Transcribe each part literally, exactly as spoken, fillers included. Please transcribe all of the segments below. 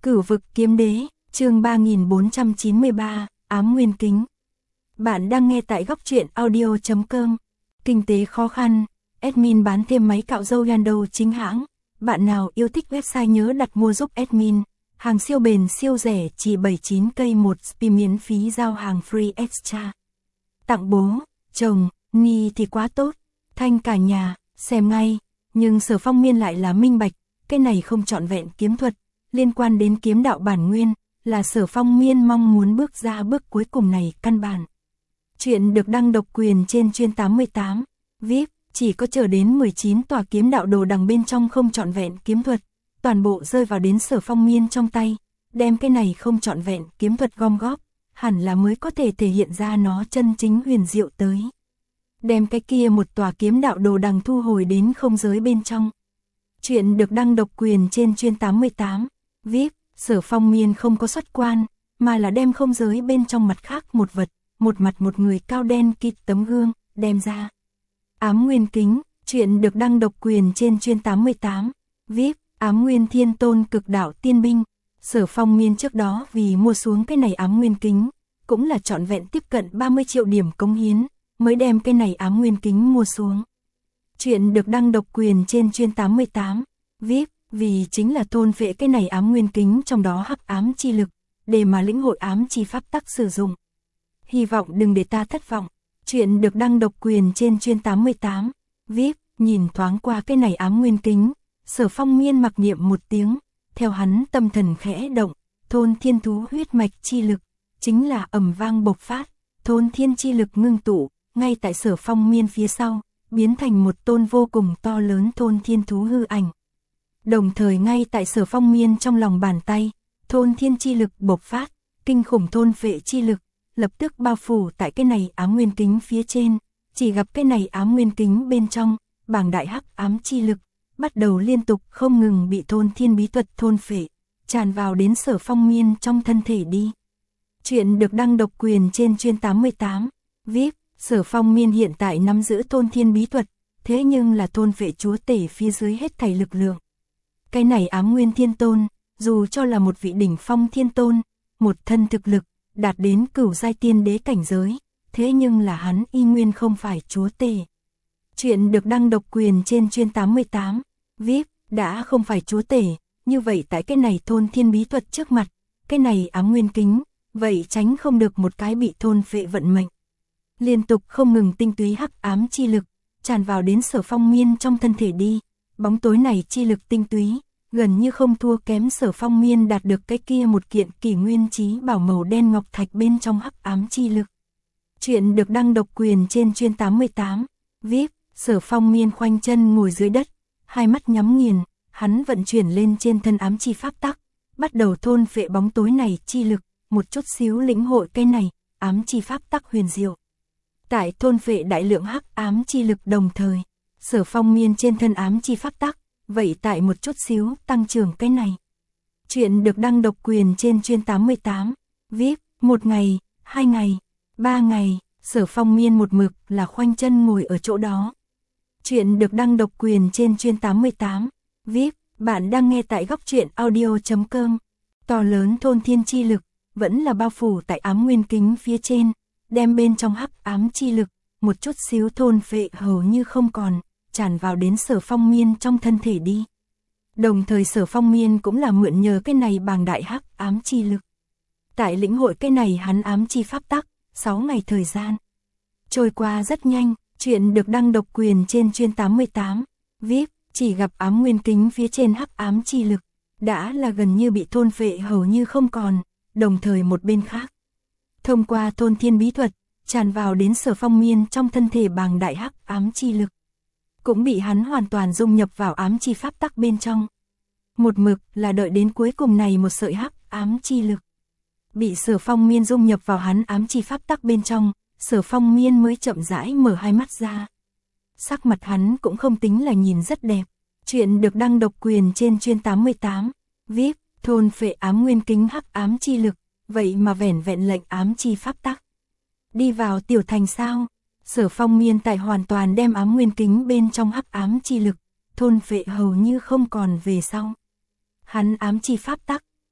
Cửu vực kiếm đế, chương ba nghìn bốn trăm chín mươi ba, ám nguyên kính. Bạn đang nghe tại góc truyện audio chấm com. Kinh tế khó khăn, admin bán thêm máy cạo râu Yando chính hãng. Bạn nào yêu thích website nhớ đặt mua giúp admin. Hàng siêu bền siêu rẻ chỉ bảy mươi chín cây một spi miễn phí giao hàng free extra. Tặng bố, chồng, Ni thì quá tốt, thanh cả nhà, xem ngay. Nhưng Sở Phong Miên lại là minh bạch, cái này không trọn vẹn kiếm thuật. Liên quan đến kiếm đạo bản nguyên, là Sở Phong Miên mong muốn bước ra bước cuối cùng này căn bản. Chuyện được đăng độc quyền trên chuyên tám mươi tám, vê i pê, chỉ có chờ đến mười chín tòa kiếm đạo đồ đằng bên trong không trọn vẹn kiếm thuật, toàn bộ rơi vào đến Sở Phong Miên trong tay, đem cái này không trọn vẹn kiếm thuật gom góp, hẳn là mới có thể thể hiện ra nó chân chính huyền diệu tới. Đem cái kia một tòa kiếm đạo đồ đằng thu hồi đến không giới bên trong. Chuyện được đăng độc quyền trên chuyên tám mươi tám, vê i pê, Sở Phong Miên không có xuất quan, mà là đem không giới bên trong mặt khác một vật, một mặt một người cao đen kịt tấm gương, đem ra. Ám nguyên kính, chuyện được đăng độc quyền trên chuyên tám mươi tám, vê i pê, ám nguyên thiên tôn cực đạo tiên binh. Sở Phong Miên trước đó vì mua xuống cái này ám nguyên kính, cũng là trọn vẹn tiếp cận ba mươi triệu điểm cống hiến, mới đem cái này ám nguyên kính mua xuống. Chuyện được đăng độc quyền trên chuyên tám mươi tám, vê i pê, vì chính là thôn phệ cái này ám nguyên kính trong đó hắc ám chi lực, để mà lĩnh hội ám chi pháp tắc sử dụng. Hy vọng đừng để ta thất vọng. Chuyện được đăng độc quyền trên chuyên tám mươi tám, vê i pê, nhìn thoáng qua cái này ám nguyên kính, Sở Phong Miên mặc niệm một tiếng, theo hắn tâm thần khẽ động, thôn thiên thú huyết mạch chi lực, chính là ầm vang bộc phát, thôn thiên chi lực ngưng tụ, ngay tại Sở Phong Miên phía sau, biến thành một tôn vô cùng to lớn thôn thiên thú hư ảnh. Đồng thời ngay tại Sở Phong Miên trong lòng bàn tay, thôn thiên chi lực bộc phát, kinh khủng thôn phệ chi lực, lập tức bao phủ tại cái này ám nguyên kính phía trên, chỉ gặp cái này ám nguyên kính bên trong, bảng đại hắc ám chi lực, bắt đầu liên tục không ngừng bị thôn thiên bí thuật thôn phệ, tràn vào đến Sở Phong Miên trong thân thể đi. Chuyện được đăng độc quyền trên chuyên tám mươi tám, vê i pê, Sở Phong Miên hiện tại nắm giữ thôn thiên bí thuật, thế nhưng là thôn phệ chúa tể phía dưới hết thảy lực lượng. Cái này ám nguyên thiên tôn, dù cho là một vị đỉnh phong thiên tôn, một thân thực lực, đạt đến cửu giai tiên đế cảnh giới, thế nhưng là hắn y nguyên không phải chúa tể. Chuyện được đăng độc quyền trên chuyên tám mươi tám, vê i pê, đã không phải chúa tể, như vậy tại cái này thôn thiên bí thuật trước mặt, cái này ám nguyên kính, vậy tránh không được một cái bị thôn phệ vận mệnh. Liên tục không ngừng tinh túy hắc ám chi lực, tràn vào đến Sở Phong Miên trong thân thể đi, bóng tối này chi lực tinh túy, gần như không thua kém Sở Phong Miên đạt được cái kia một kiện kỷ nguyên chí bảo màu đen ngọc thạch bên trong hắc ám chi lực. Chuyện được đăng độc quyền trên chuyên tám mươi tám, vê i pê, Sở Phong Miên khoanh chân ngồi dưới đất, hai mắt nhắm nghiền, hắn vận chuyển lên trên thân ám chi pháp tắc, bắt đầu thôn phệ bóng tối này chi lực, một chút xíu lĩnh hội cái này, ám chi pháp tắc huyền diệu. Tại thôn phệ đại lượng hắc ám chi lực đồng thời, Sở Phong Miên trên thân ám chi pháp tắc, vậy tại một chút xíu tăng trưởng cái này. Chuyện được đăng độc quyền trên chuyên tám mươi tám, vê i pê, một ngày, hai ngày, ba ngày, Sở Phong Miên một mực là khoanh chân ngồi ở chỗ đó. Chuyện được đăng độc quyền trên chuyên tám mươi tám, vê i pê, bạn đang nghe tại góc truyện audio chấm com. To lớn thôn thiên chi lực, vẫn là bao phủ tại ám nguyên kính phía trên, đem bên trong hắc ám chi lực, một chút xíu thôn phệ hầu như không còn, tràn vào đến Sở Phong Miên trong thân thể đi. Đồng thời Sở Phong Miên cũng là mượn nhờ cái này bàng đại hắc ám chi lực. Tại lĩnh hội cái này hắn ám chi pháp tắc, sáu ngày thời gian. Trôi qua rất nhanh, chuyện được đăng độc quyền trên chuyên tám mươi tám, vê i pê, chỉ gặp ám nguyên kính phía trên hắc ám chi lực, đã là gần như bị thôn phệ hầu như không còn, đồng thời một bên khác. Thông qua thôn thiên bí thuật, tràn vào đến Sở Phong Miên trong thân thể bàng đại hắc ám chi lực, cũng bị hắn hoàn toàn dung nhập vào ám chi pháp tắc bên trong. Một mực là đợi đến cuối cùng này một sợi hắc ám chi lực bị Sở Phong Miên dung nhập vào hắn ám chi pháp tắc bên trong, Sở Phong Miên mới chậm rãi mở hai mắt ra. Sắc mặt hắn cũng không tính là nhìn rất đẹp. Chuyện được đăng độc quyền trên chuyên tám mươi tám, vê i pê, thôn phệ ám nguyên kính hắc ám chi lực, vậy mà vẻn vẹn lệnh ám chi pháp tắc. Đi vào tiểu thành sao? Sở Phong Miên tại hoàn toàn đem ám nguyên kính bên trong hắc ám chi lực, thôn phệ hầu như không còn về sau. Hắn ám chi pháp tắc,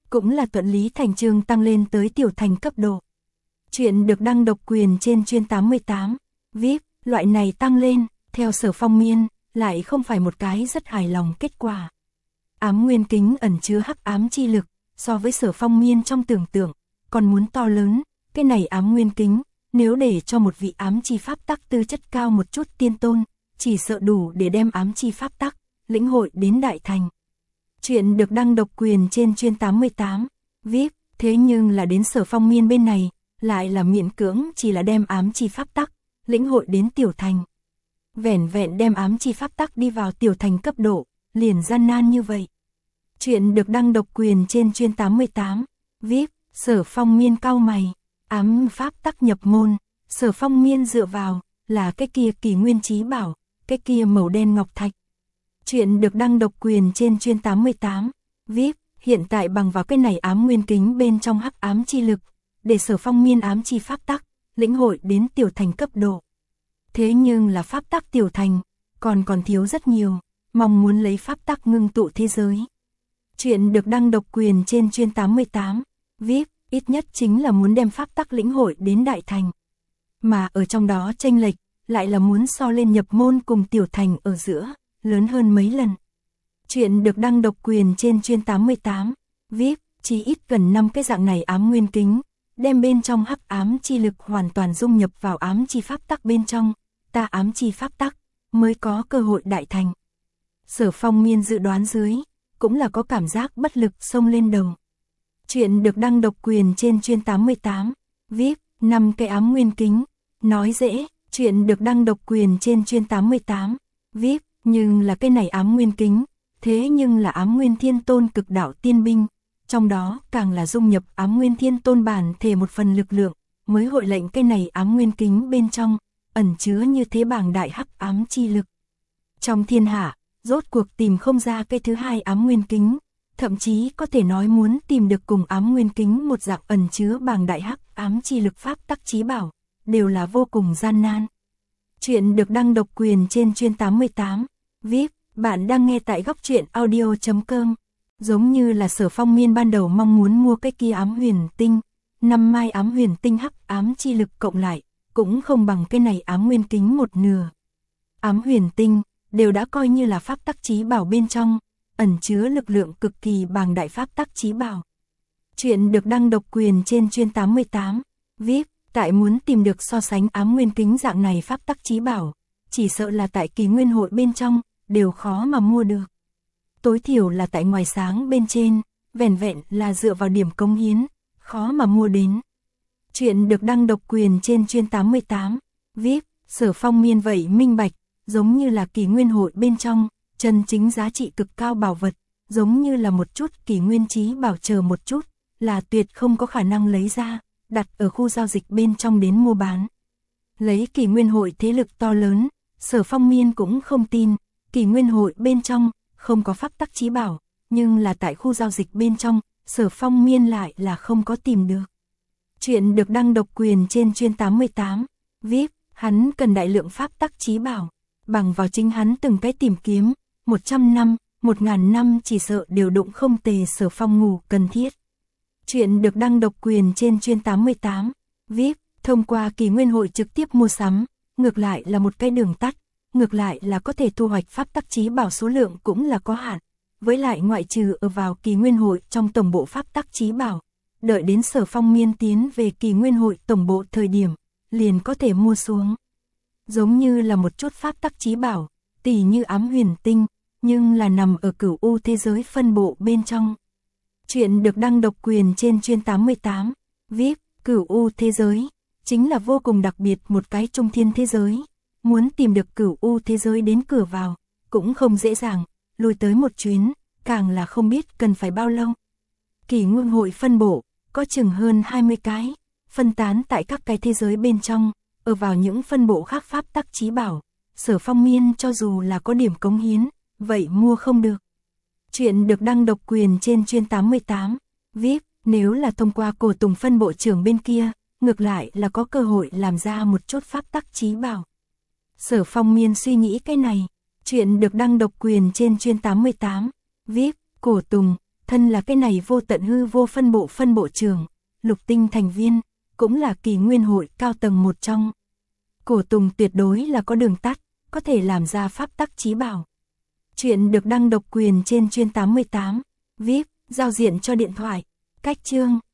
cũng là thuận lý thành chương tăng lên tới tiểu thành cấp độ. Chuyện được đăng độc quyền trên chuyên tám mươi tám, vê i pê, loại này tăng lên, theo Sở Phong Miên, lại không phải một cái rất hài lòng kết quả. Ám nguyên kính ẩn chứa hắc ám chi lực, so với Sở Phong Miên trong tưởng tượng, còn muốn to lớn, cái này ám nguyên kính, nếu để cho một vị ám chi pháp tắc tư chất cao một chút tiên tôn, chỉ sợ đủ để đem ám chi pháp tắc, lĩnh hội đến đại thành. Chuyện được đăng độc quyền trên chuyên tám mươi tám, vê i pê, thế nhưng là đến Sở Phong Miên bên này, lại là miễn cưỡng chỉ là đem ám chi pháp tắc, lĩnh hội đến tiểu thành. Vẻn vẹn đem ám chi pháp tắc đi vào tiểu thành cấp độ, liền gian nan như vậy. Chuyện được đăng độc quyền trên chuyên tám mươi tám, vê i pê, Sở Phong Miên cau mày, ám pháp tắc nhập môn, Sở Phong Miên dựa vào, là cái kia kỳ nguyên chí bảo, cái kia màu đen ngọc thạch. Chuyện được đăng độc quyền trên chuyên tám mươi tám, vê i pê, hiện tại bằng vào cái này ám nguyên kính bên trong hắc ám chi lực, để Sở Phong Miên ám chi pháp tắc, lĩnh hội đến tiểu thành cấp độ. Thế nhưng là pháp tắc tiểu thành, còn còn thiếu rất nhiều, mong muốn lấy pháp tắc ngưng tụ thế giới. Chuyện được đăng độc quyền trên chuyên tám mươi tám, vê i pê, ít nhất chính là muốn đem pháp tắc lĩnh hội đến đại thành. Mà ở trong đó chênh lệch, lại là muốn so lên nhập môn cùng tiểu thành ở giữa, lớn hơn mấy lần. Chuyện được đăng độc quyền trên chuyên tám mươi tám, vê i pê, chỉ ít gần năm cái dạng này ám nguyên kính, đem bên trong hắc ám chi lực hoàn toàn dung nhập vào ám chi pháp tắc bên trong, ta ám chi pháp tắc, mới có cơ hội đại thành. Sở Phong Miên dự đoán dưới, cũng là có cảm giác bất lực xông lên đầu. Chuyện được đăng độc quyền trên chuyên tám mươi tám, vê i pê, năm cái ám nguyên kính, nói dễ, chuyện được đăng độc quyền trên chuyên tám mươi tám, vê i pê, nhưng là cái này ám nguyên kính, thế nhưng là ám nguyên thiên tôn cực đạo tiên binh, trong đó càng là dung nhập ám nguyên thiên tôn bản thể một phần lực lượng, mới hội lệnh cái này ám nguyên kính bên trong, ẩn chứa như thế bảng đại hắc ám chi lực. Trong thiên hạ, rốt cuộc tìm không ra cái thứ hai ám nguyên kính, thậm chí có thể nói muốn tìm được cùng ám nguyên kính một dạng ẩn chứa bảng đại hắc ám chi lực pháp tắc chí bảo, đều là vô cùng gian nan. Chuyện được đăng độc quyền trên chuyên tám mươi tám, vê i pê, bạn đang nghe tại góc truyện audio chấm com. Giống như là Sở Phong Miên ban đầu mong muốn mua cái kia ám huyền tinh, năm mai ám huyền tinh hắc ám chi lực cộng lại, cũng không bằng cái này ám nguyên kính một nửa. Ám huyền tinh, đều đã coi như là pháp tắc chí bảo bên trong, ẩn chứa lực lượng cực kỳ bàng đại pháp tắc chí bảo. Chuyện được đăng độc quyền trên chuyên tám mươi tám, vê i pê, tại muốn tìm được so sánh ám nguyên kính dạng này pháp tắc chí bảo, chỉ sợ là tại kỳ nguyên hội bên trong, đều khó mà mua được. Tối thiểu là tại ngoài sáng bên trên, vẻn vẹn là dựa vào điểm cống hiến, khó mà mua đến. Chuyện được đăng độc quyền trên chuyên tám mươi tám, vê i pê, Sở Phong Miên vậy minh bạch, giống như là kỳ nguyên hội bên trong, chân chính giá trị cực cao bảo vật, giống như là một chút kỳ nguyên chí bảo chờ một chút, là tuyệt không có khả năng lấy ra, đặt ở khu giao dịch bên trong đến mua bán. Lấy kỳ nguyên hội thế lực to lớn, Sở Phong Miên cũng không tin, kỳ nguyên hội bên trong, không có pháp tắc chí bảo, nhưng là tại khu giao dịch bên trong, Sở Phong Miên lại là không có tìm được. Chuyện được đăng độc quyền trên chuyên tám mươi tám, vê i pê, hắn cần đại lượng pháp tắc chí bảo, bằng vào chính hắn từng cái tìm kiếm, một trăm năm, một ngàn năm chỉ sợ đều đụng không tề Sở Phong ngủ cần thiết. Chuyện được đăng độc quyền trên chuyên tám mươi tám, vê i pê, thông qua kỳ nguyên hội trực tiếp mua sắm, ngược lại là một cái đường tắt, ngược lại là có thể thu hoạch pháp tắc chí bảo số lượng cũng là có hạn, với lại ngoại trừ ở vào kỳ nguyên hội trong tổng bộ pháp tắc chí bảo, đợi đến Sở Phong Miên tiến về kỳ nguyên hội tổng bộ thời điểm, liền có thể mua xuống. Giống như là một chút pháp tắc chí bảo, tỉ như ám huyền tinh, nhưng là nằm ở cửu u thế giới phân bộ bên trong. Chuyện được đăng độc quyền trên chuyên tám mươi tám, vê i pê, cửu u thế giới, chính là vô cùng đặc biệt một cái trung thiên thế giới. Muốn tìm được cửu u thế giới đến cửa vào, cũng không dễ dàng, lùi tới một chuyến, càng là không biết cần phải bao lâu. Kỳ nguyên hội phân bộ, có chừng hơn hai mươi cái, phân tán tại các cái thế giới bên trong, ở vào những phân bộ khác pháp tắc chí bảo, Sở Phong Miên cho dù là có điểm cống hiến, vậy mua không được. Chuyện được đăng độc quyền trên chuyên tám mươi tám, vê i pê, nếu là thông qua cổ tùng phân bộ trưởng bên kia, ngược lại là có cơ hội làm ra một chút pháp tắc chí bảo. Sở Phong Miên suy nghĩ cái này, chuyện được đăng độc quyền trên chuyên tám mươi tám, vê i pê, cổ tùng, Thân là cái này vô tận hư vô phân bộ phân bộ trưởng, Lục Tinh thành viên, cũng là Kỳ Nguyên hội cao tầng một trong. Cổ Tùng tuyệt đối là có đường tắt, có thể làm ra pháp tắc chí bảo. Chuyện được đăng độc quyền trên chuyên tám mươi tám, vê i pê, giao diện cho điện thoại, cách chương.